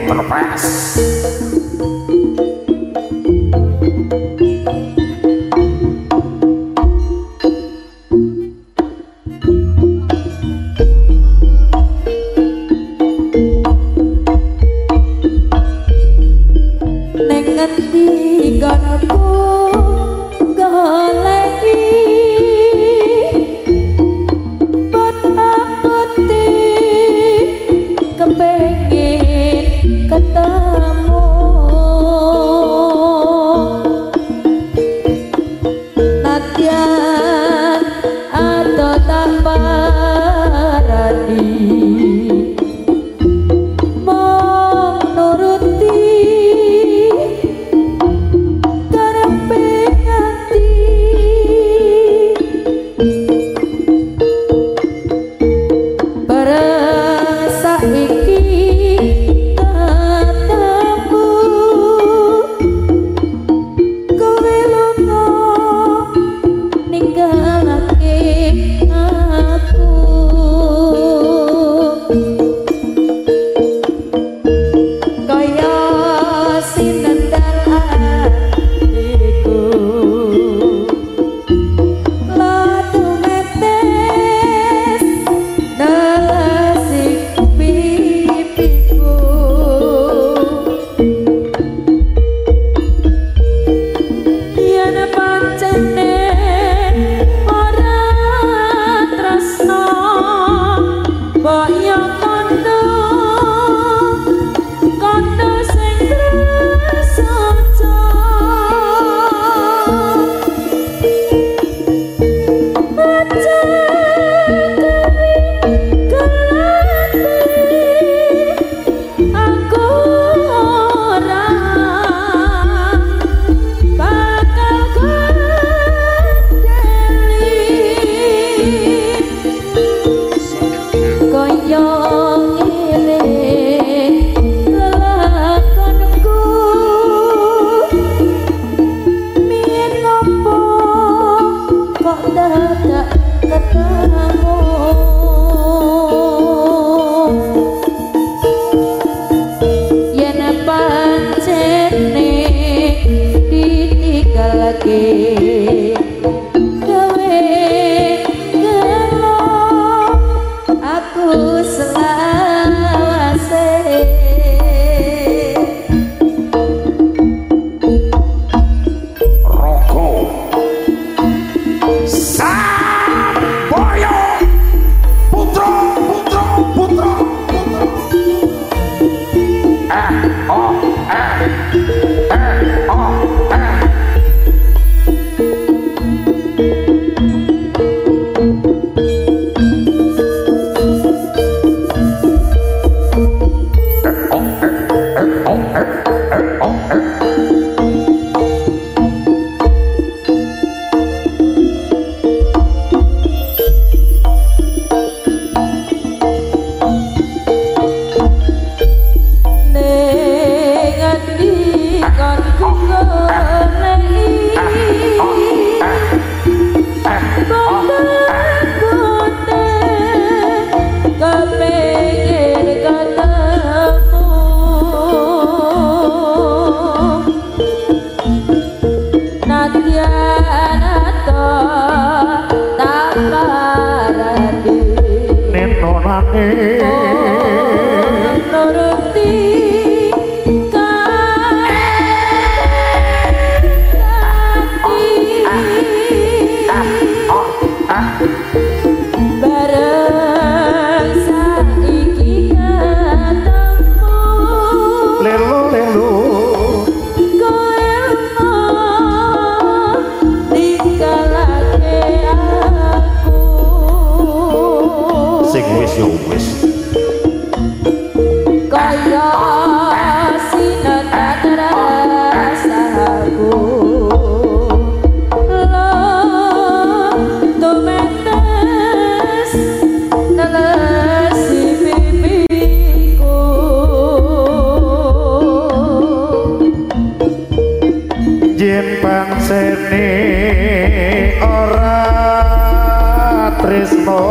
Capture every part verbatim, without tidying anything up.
terpes.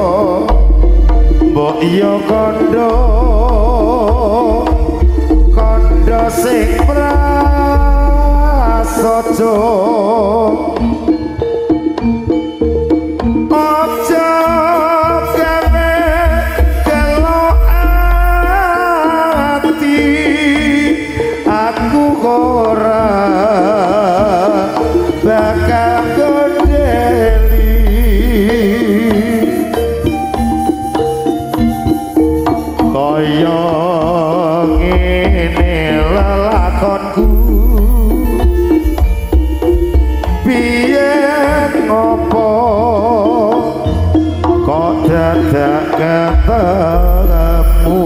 Mbok iya kandha sing prasaja aja gawe gelo ati aku ora bakal gondeli kaya ngene lelakonku biyen ngopo kok dadak ketemu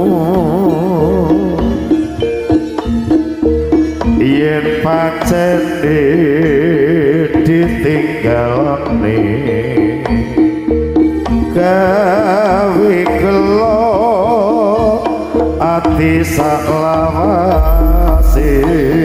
yen pancen ditinggalane gawe gelo ati saklawase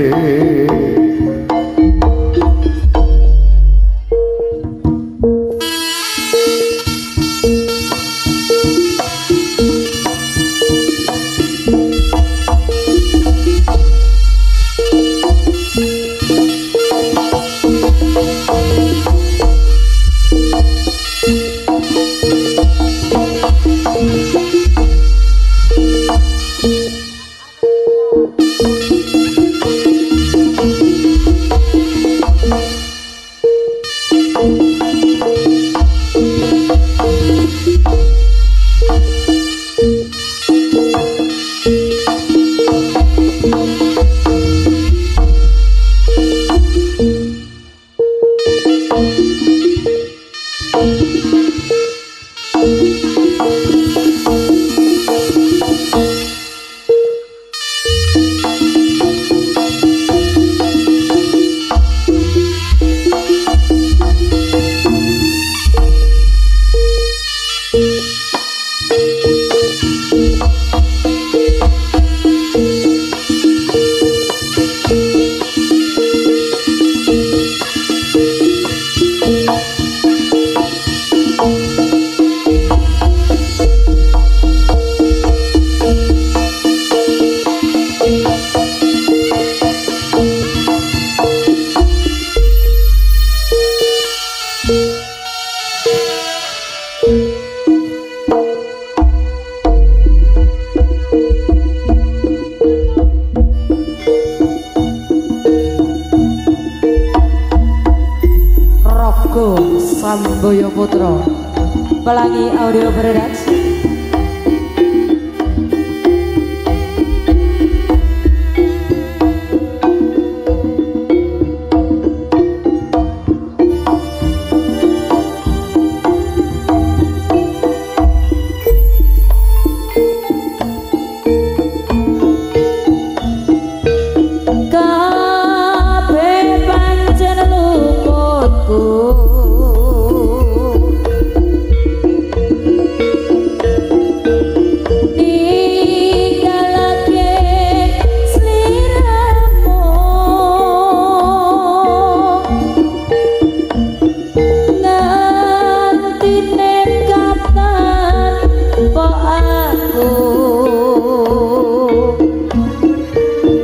Samboyo Putra Pelangi Audio Production.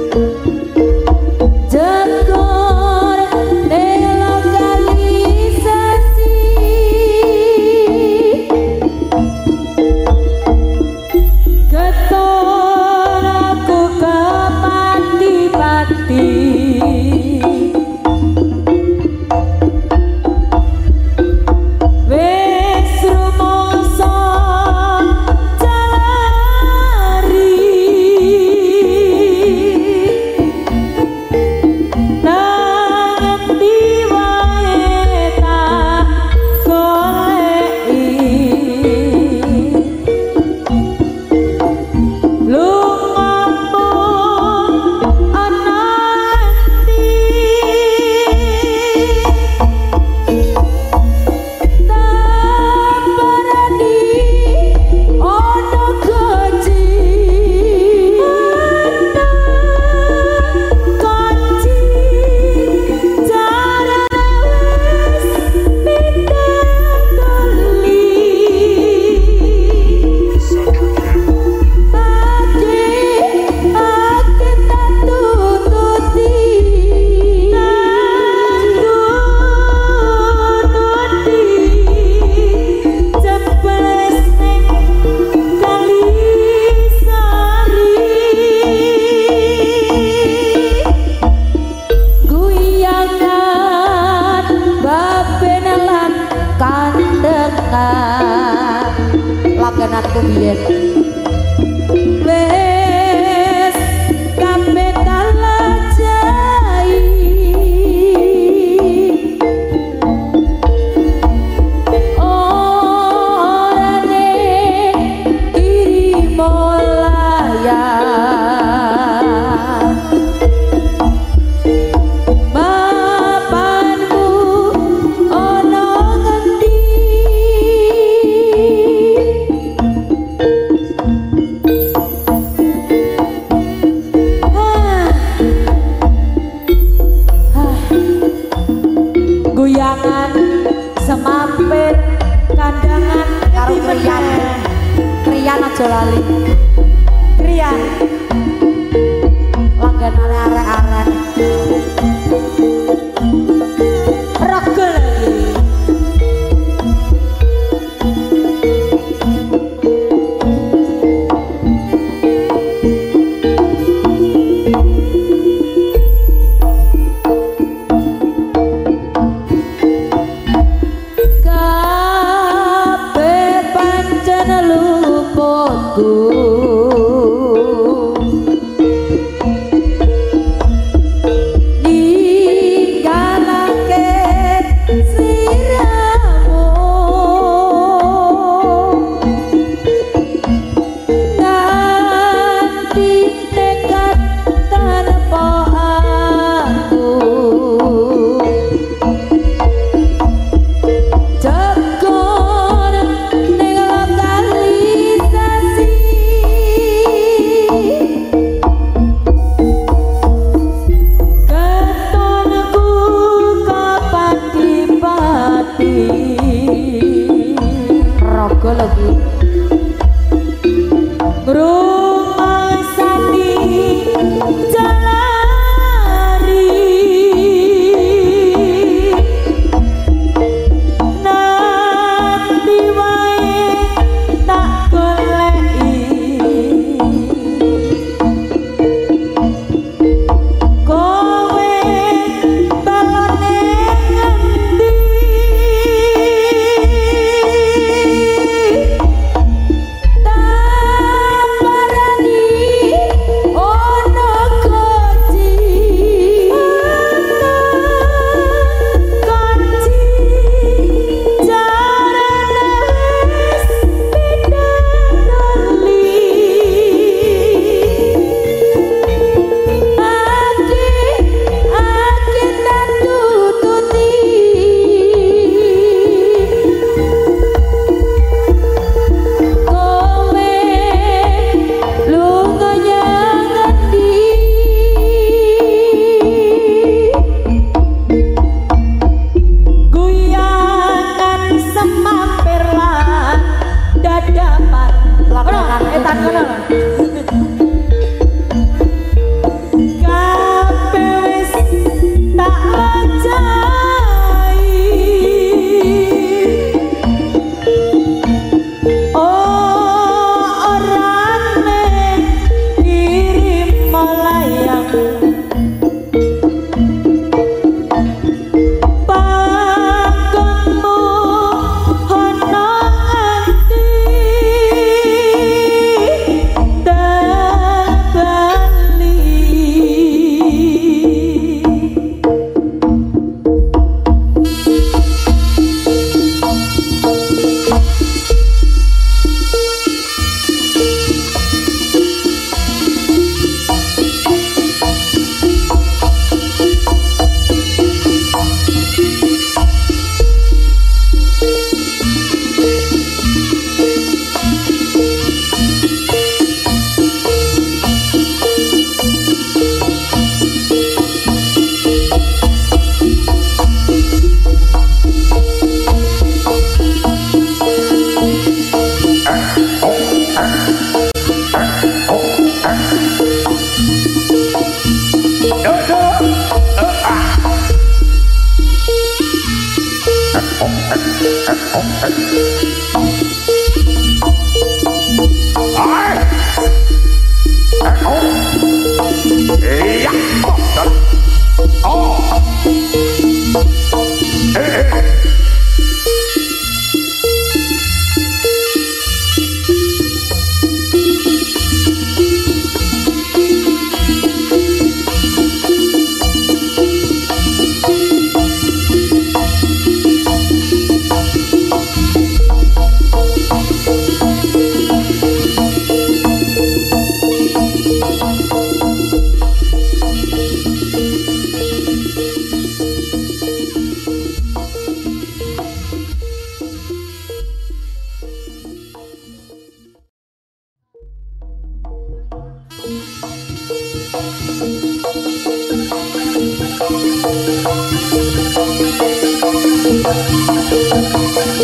Jagor nela kali aku biyen. Wes kabeh talajai orane kiri molaya bapanmu ono ngendi guyangan semampir kandangan karo kriyan kriyan aja lali kriyan langganane arek-arek rego lagi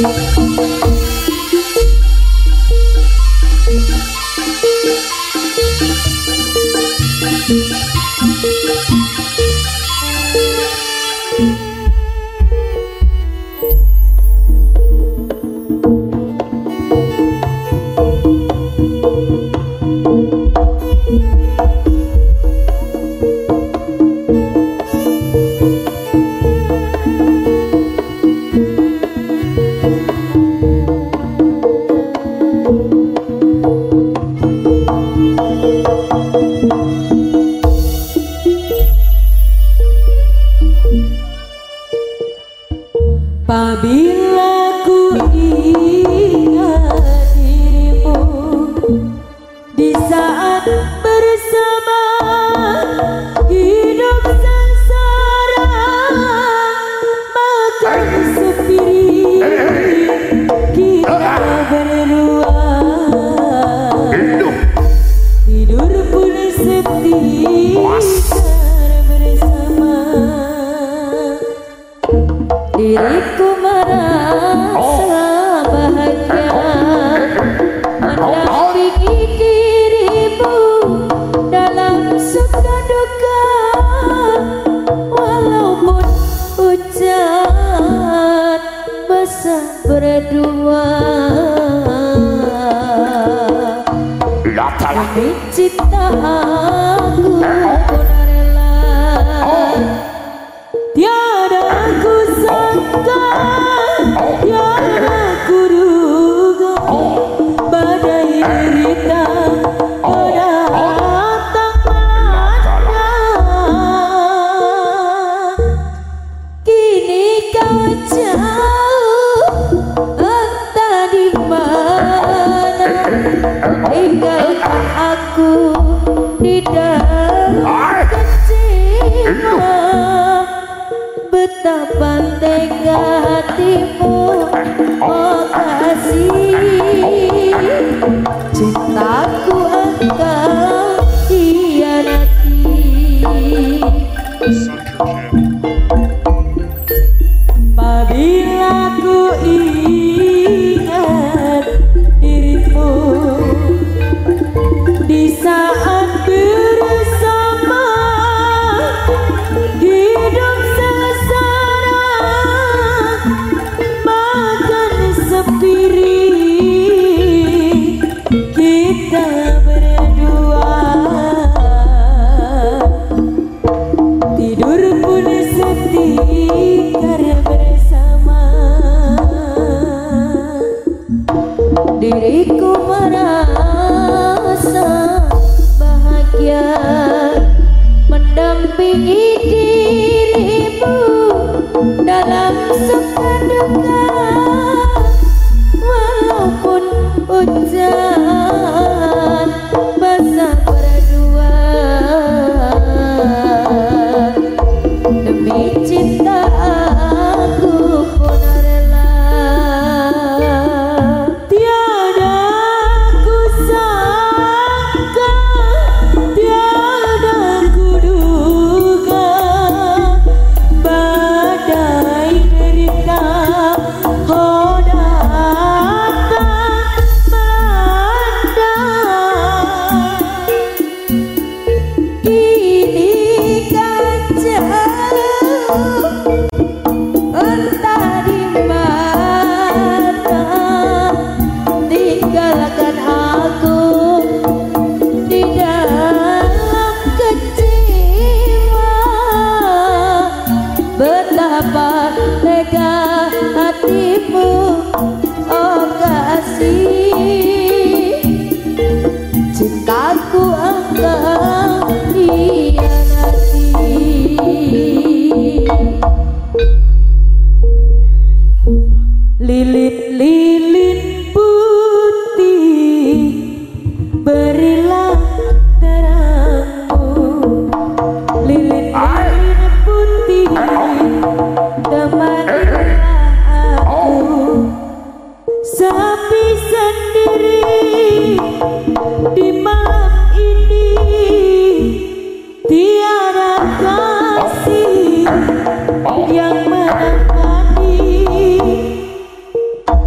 Apabila ku ingat dirimu di saat bersama hidup sengsara, maka sepi kita berdua, tidur pun sepi bersama. Diriku merasa bahagia mendampingi dirimu dalam suka duka, walaupun hujan basah berdua. Demi cinta aku pun rela, tiada ku sangka, tiada ku duga, badai derita datang melanda. Kini kau jauh entah di mana, tinggalkan aku di dalam kecewa. Betapa tega hatimu, oh kasih, cintaku engkau hianati. Apabila ku ingat dirimu di saat bersama hidup sengsara, makan sepiring kita berdua, tidur pun setikar bersama. Diriku merasa bahagia mendampingi dirimu dalam suka duka, walaupun hujan basah berdua. Demi cinta aku pun rela, tiada ku sangka, tiada ku duga, badai derita oh datang melanda. Kini kan jauh entah di mana, tinggalkan aku di dalam kecewa. Betapa tega hatimu, oh kasih, cintaku engkau hianati. Lilin-lilin putih berilah terangmu, lilin-lilin putih temanilah aku. Sepi sendiri di malam ini, tiada kasih yang menemani.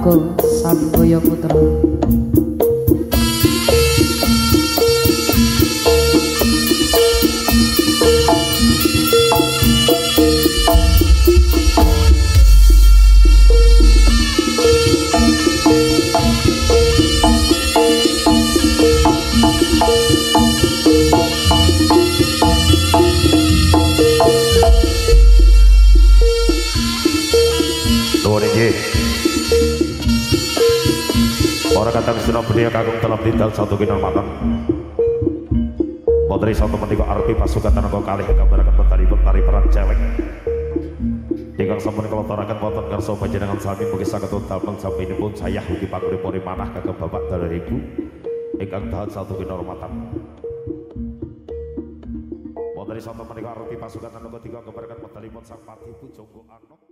uga Samboyo Putra. Orang kata Wisnu Bedia Kagung telah tinggal satu kinar matang. Potri satu menikah arti pasukan tenaga kali gambarkan petari petari perang cewek. Tinggal sampun kalau torakan poton karso panjenengan sami mugi saged dalem sampai ini pun saya ugi panguripuri manah kagem bapak dari ibu ingkang tahan satu kinar matang. Potri satu menikah arti pasukan tenaga tiga gambarkan petari pun sang pati pujangga anom.